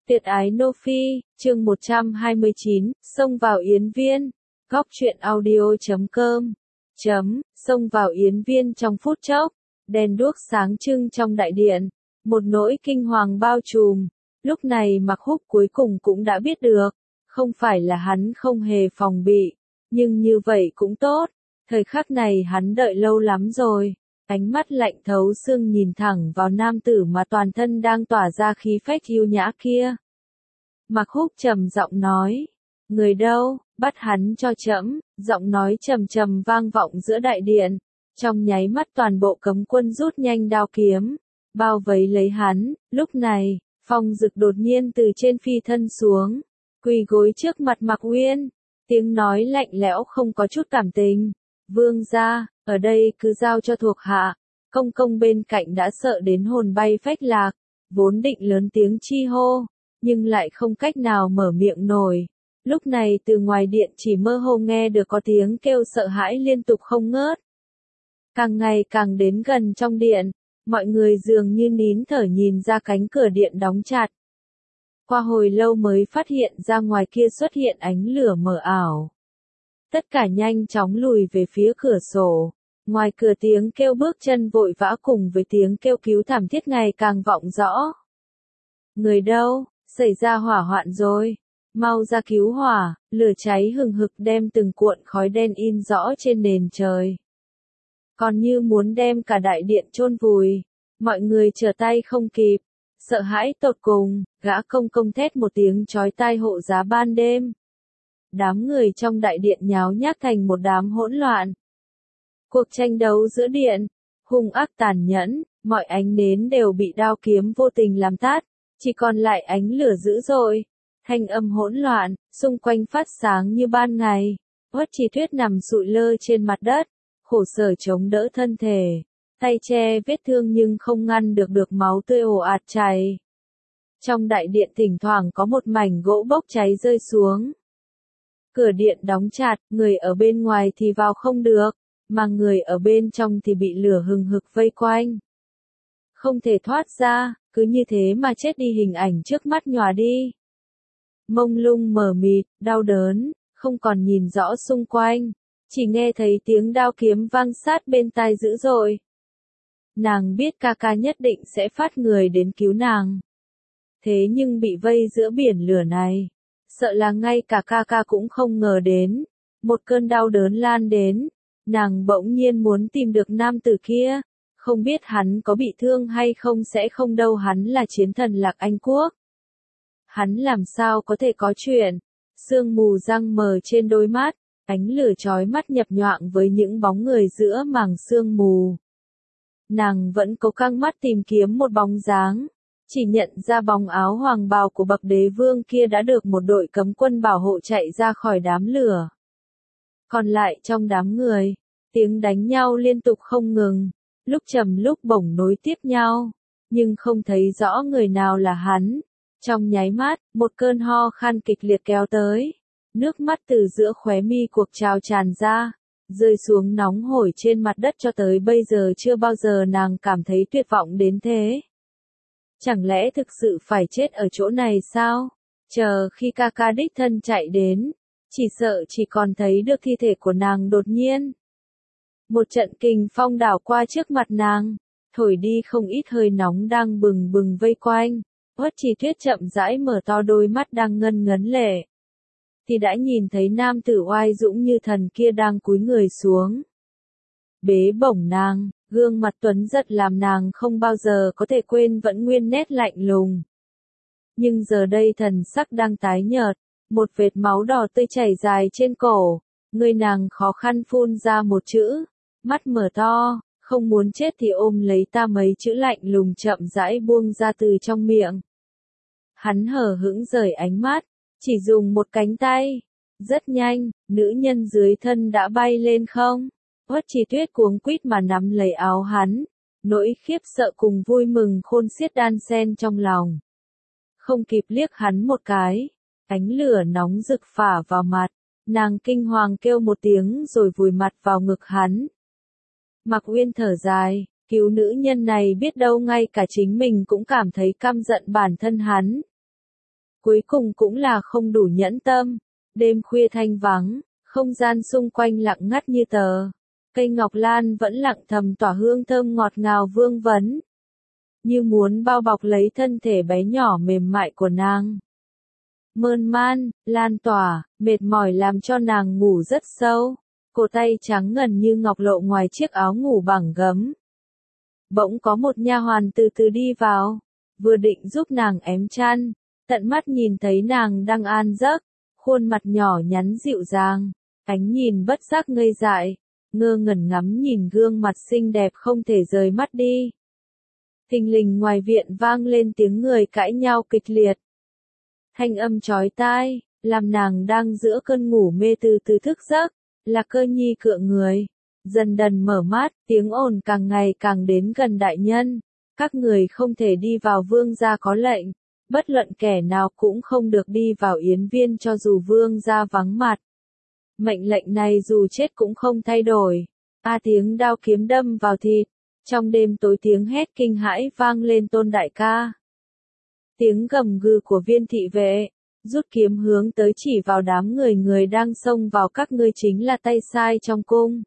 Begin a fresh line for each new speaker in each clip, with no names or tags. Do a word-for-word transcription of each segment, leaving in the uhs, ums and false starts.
Tuyệt ái Nô Phi, chương một trăm hai mươi chín, xông vào Yến Viên. Góc truyện audio chấm com. Chấm, xông vào Yến Viên trong phút chốc. Đèn đuốc sáng trưng trong đại điện. Một nỗi kinh hoàng bao trùm. Lúc này Mạc Húc cuối cùng cũng đã biết được. Không phải là hắn không hề phòng bị. Nhưng như vậy cũng tốt. Thời khắc này hắn đợi lâu lắm rồi. Ánh mắt lạnh thấu xương nhìn thẳng vào nam tử mà toàn thân đang tỏa ra khí phách yêu nhã kia. Mạc Húc trầm giọng nói, người đâu, bắt hắn cho trẫm. Giọng nói trầm trầm vang vọng giữa đại điện. Trong nháy mắt toàn bộ cấm quân rút nhanh đao kiếm, bao vây lấy hắn. Lúc này, Phong Dực đột nhiên từ trên phi thân xuống, quỳ gối trước mặt Mạc Uyên, tiếng nói lạnh lẽo không có chút cảm tình. Vương gia, ở đây cứ giao cho thuộc hạ. Công công bên cạnh đã sợ đến hồn bay phách lạc, vốn định lớn tiếng chi hô, nhưng lại không cách nào mở miệng nổi. Lúc này từ ngoài điện chỉ mơ hồ nghe được có tiếng kêu sợ hãi liên tục không ngớt. Càng ngày càng đến gần trong điện, mọi người dường như nín thở nhìn ra cánh cửa điện đóng chặt. Qua hồi lâu mới phát hiện ra ngoài kia xuất hiện ánh lửa mờ ảo. Tất cả nhanh chóng lùi về phía cửa sổ. Ngoài cửa tiếng kêu bước chân vội vã cùng với tiếng kêu cứu thảm thiết ngày càng vọng rõ. Người đâu, xảy ra hỏa hoạn rồi. Mau ra cứu hỏa, lửa cháy hừng hực đem từng cuộn khói đen in rõ trên nền trời. Còn như muốn đem cả đại điện chôn vùi. Mọi người trở tay không kịp. Sợ hãi tột cùng, gã công công thét một tiếng chói tai hộ giá ban đêm. Đám người trong đại điện nháo nhác thành một đám hỗn loạn. Cuộc tranh đấu giữa điện, hung ác tàn nhẫn, mọi ánh nến đều bị đao kiếm vô tình làm tắt, chỉ còn lại ánh lửa dữ dội, thanh âm hỗn loạn, xung quanh phát sáng như ban ngày. Uất Chỉ Thuyết nằm sụi lơ trên mặt đất, khổ sở chống đỡ thân thể, tay che vết thương nhưng không ngăn được được máu tươi ồ ạt chảy. Trong đại điện thỉnh thoảng có một mảnh gỗ bốc cháy rơi xuống. Cửa điện đóng chặt, người ở bên ngoài thì vào không được, mà người ở bên trong thì bị lửa hừng hực vây quanh. Không thể thoát ra, cứ như thế mà chết đi, hình ảnh trước mắt nhòa đi. Mông lung mờ mịt, đau đớn, không còn nhìn rõ xung quanh, chỉ nghe thấy tiếng đao kiếm vang sát bên tai dữ dội. Nàng biết ca ca nhất định sẽ phát người đến cứu nàng. Thế nhưng bị vây giữa biển lửa này, sợ là ngay cả ca ca cũng không ngờ đến. Một cơn đau đớn lan đến, nàng bỗng nhiên muốn tìm được nam tử kia, không biết hắn có bị thương hay không sẽ không đâu, hắn là chiến thần Lạc Anh Quốc. Hắn làm sao có thể có chuyện? Sương mù răng mờ trên đôi mắt, ánh lửa chói mắt nhập nhoạng với những bóng người giữa màng sương mù. Nàng vẫn cố căng mắt tìm kiếm một bóng dáng. Chỉ nhận ra bóng áo hoàng bào của bậc đế vương kia đã được một đội cấm quân bảo hộ chạy ra khỏi đám lửa. Còn lại trong đám người, tiếng đánh nhau liên tục không ngừng, lúc trầm lúc bổng nối tiếp nhau, nhưng không thấy rõ người nào là hắn. Trong nháy mắt, một cơn ho khan kịch liệt kéo tới, nước mắt từ giữa khóe mi cuộc trào tràn ra, rơi xuống nóng hổi trên mặt đất. Cho tới bây giờ chưa bao giờ nàng cảm thấy tuyệt vọng đến thế. Chẳng lẽ thực sự phải chết ở chỗ này sao? Chờ khi ca ca đích thân chạy đến, chỉ sợ chỉ còn thấy được thi thể của nàng. Đột nhiên, một trận kình phong đảo qua trước mặt nàng, thổi đi không ít hơi nóng đang bừng bừng vây quanh. Uất Chỉ Thuyết chậm rãi mở to đôi mắt đang ngân ngấn lệ, thì đã nhìn thấy nam tử oai dũng như thần kia đang cúi người xuống, bế bổng nàng. Gương mặt tuấn giật làm nàng không bao giờ có thể quên vẫn nguyên nét lạnh lùng. Nhưng giờ đây thần sắc đang tái nhợt, một vệt máu đỏ tươi chảy dài trên cổ, người nàng khó khăn phun ra một chữ, mắt mở to, không muốn chết thì ôm lấy ta, mấy chữ lạnh lùng chậm rãi buông ra từ trong miệng. Hắn hờ hững rời ánh mắt, chỉ dùng một cánh tay, rất nhanh, nữ nhân dưới thân đã bay lên không. Uất Chỉ Thuyết cuống quýt mà nắm lấy áo hắn, nỗi khiếp sợ cùng vui mừng khôn xiết đan xen trong lòng. Không kịp liếc hắn một cái, ánh lửa nóng rực phả vào mặt, nàng kinh hoàng kêu một tiếng rồi vùi mặt vào ngực hắn. Mạc Uyên thở dài, cứu nữ nhân này biết đâu ngay cả chính mình cũng cảm thấy căm giận bản thân hắn. Cuối cùng cũng là không đủ nhẫn tâm. Đêm khuya thanh vắng, không gian xung quanh lặng ngắt như tờ. Cây ngọc lan vẫn lặng thầm tỏa hương thơm ngọt ngào vương vấn, như muốn bao bọc lấy thân thể bé nhỏ mềm mại của nàng. Mơn man, lan tỏa, mệt mỏi làm cho nàng ngủ rất sâu. Cổ tay trắng ngần như ngọc lộ ngoài chiếc áo ngủ bằng gấm. Bỗng có một nha hoàn từ từ đi vào, vừa định giúp nàng ém chăn, tận mắt nhìn thấy nàng đang an giấc, khuôn mặt nhỏ nhắn dịu dàng, ánh nhìn bất giác ngây dại, ngơ ngẩn ngắm nhìn gương mặt xinh đẹp không thể rời mắt đi. Thình lình ngoài viện vang lên tiếng người cãi nhau kịch liệt. Thanh âm chói tai, làm nàng đang giữa cơn ngủ mê từ từ thức giấc, là Cơ Nhi cựa người. Dần dần mở mắt, tiếng ồn càng ngày càng đến gần đại nhân. Các người không thể đi vào vương gia có lệnh. Bất luận kẻ nào cũng không được đi vào yến viên cho dù vương gia vắng mặt. Mệnh lệnh này dù chết cũng không thay đổi. A tiếng đao kiếm đâm vào thịt. Trong đêm tối tiếng hét kinh hãi vang lên Tôn đại ca. Tiếng gầm gừ của viên thị vệ, rút kiếm hướng tới chỉ vào đám người người đang xông vào các ngươi chính là tay sai trong cung.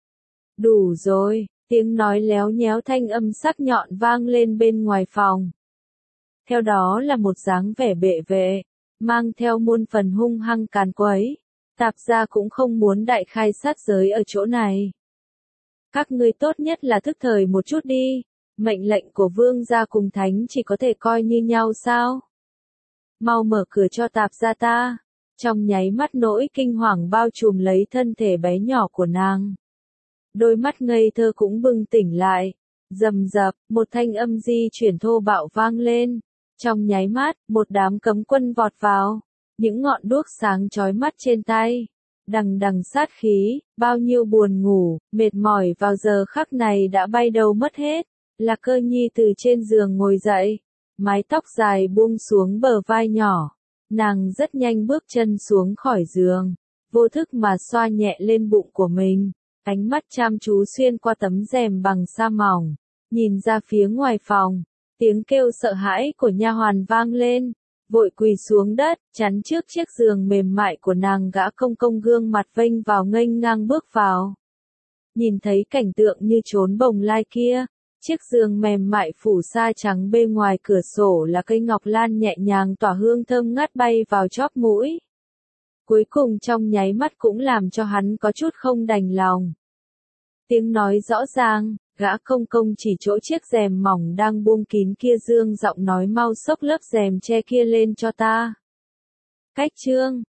Đủ rồi, tiếng nói léo nhéo thanh âm sắc nhọn vang lên bên ngoài phòng. Theo đó là một dáng vẻ bệ vệ, mang theo muôn phần hung hăng càn quấy. Tạp gia cũng không muốn đại khai sát giới ở chỗ này. Các ngươi tốt nhất là thức thời một chút đi. Mệnh lệnh của vương gia cùng thánh chỉ có thể coi như nhau sao? Mau mở cửa cho tạp gia ta. Trong nháy mắt nỗi kinh hoàng bao trùm lấy thân thể bé nhỏ của nàng. Đôi mắt ngây thơ cũng bừng tỉnh lại. Rầm rập, một thanh âm di chuyển thô bạo vang lên. Trong nháy mắt, một đám cấm quân vọt vào. Những ngọn đuốc sáng chói mắt trên tay. Đằng đằng sát khí, bao nhiêu buồn ngủ, mệt mỏi vào giờ khắc này đã bay đâu mất hết. Là Cơ Nhi từ trên giường ngồi dậy, mái tóc dài buông xuống bờ vai nhỏ, nàng rất nhanh bước chân xuống khỏi giường, vô thức mà xoa nhẹ lên bụng của mình, ánh mắt chăm chú xuyên qua tấm rèm bằng sa mỏng, nhìn ra phía ngoài phòng, tiếng kêu sợ hãi của nha hoàn vang lên, vội quỳ xuống đất, chắn trước chiếc giường mềm mại của nàng gã công công gương mặt vênh vào nghênh ngang bước vào. Nhìn thấy cảnh tượng như trốn bồng lai kia. Chiếc giường mềm mại phủ sa trắng bên ngoài cửa sổ là cây ngọc lan nhẹ nhàng tỏa hương thơm ngát bay vào chóp mũi. Cuối cùng trong nháy mắt cũng làm cho hắn có chút không đành lòng. Tiếng nói rõ ràng, gã công công chỉ chỗ chiếc rèm mỏng đang buông kín kia dương giọng nói mau xốc lớp rèm che kia lên cho ta. Cách chương